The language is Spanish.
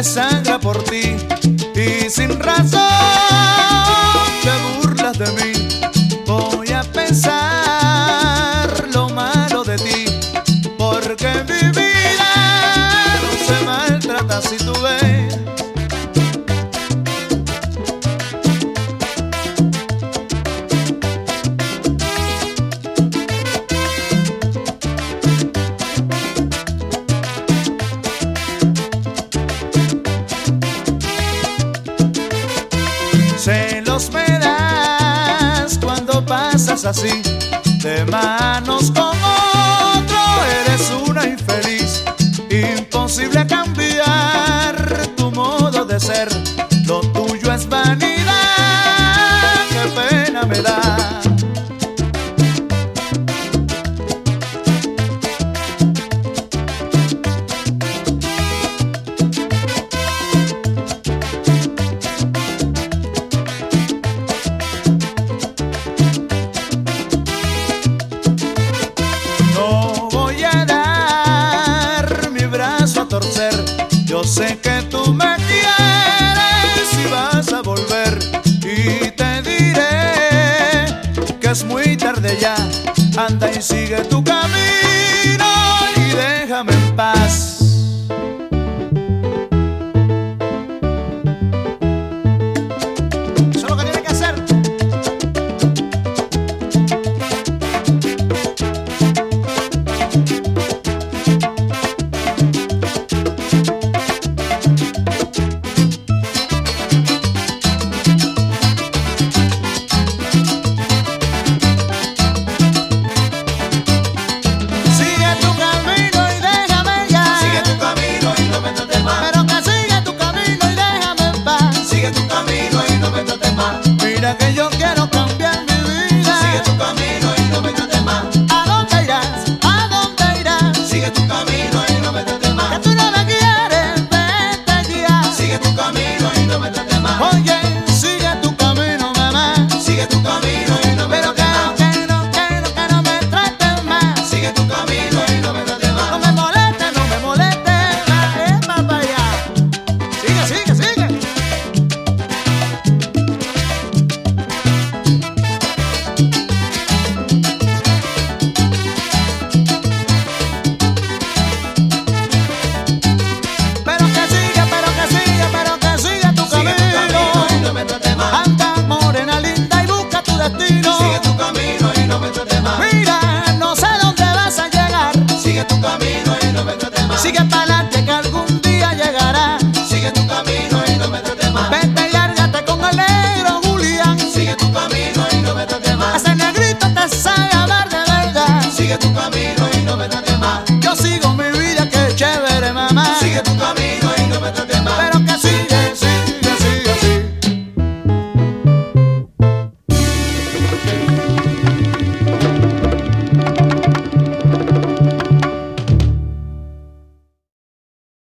desangra por ti y sin razón te burlas de mí. Voy a pensar lo malo de ti, porque mi vida no se maltrata si tú ves. Celos me das cuando pasas así, de manos con otro. Eres una infeliz, imposible cambiar tu modo de ser. Lo tuyo es vanidad, qué pena me da. Torcer. Yo sé que tú me quieres y vas a volver, y te diré que es muy tarde ya. Anda y sigue tu camino y déjame en paz.